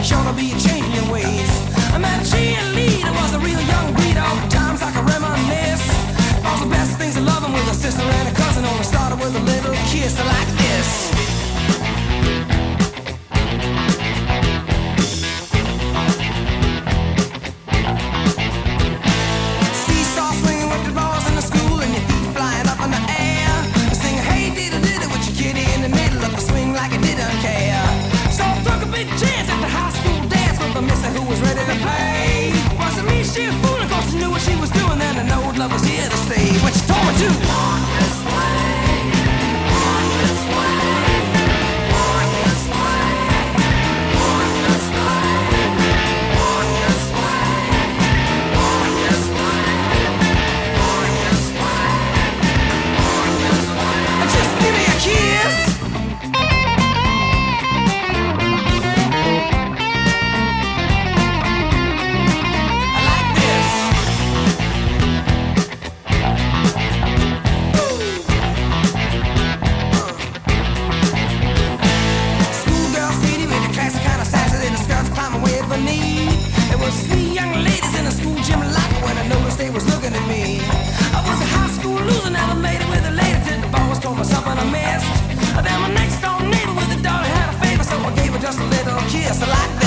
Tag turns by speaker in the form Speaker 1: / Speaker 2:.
Speaker 1: you sure to be changing your ways. I met a cheerleader, was a real young breed. All the times I can reminisce. All the best things of loving with a sister and a cousin. Only started with a little kiss like this. Love was here to stay. What you told me to walk this way, walk this way, walk this way, walk this way, walk this way, walk this way, walk this way, walk this way. Just give me a kiss. Something I missed. Then my next door neighbor with a dog had a favor, so I gave her just a little kiss like that.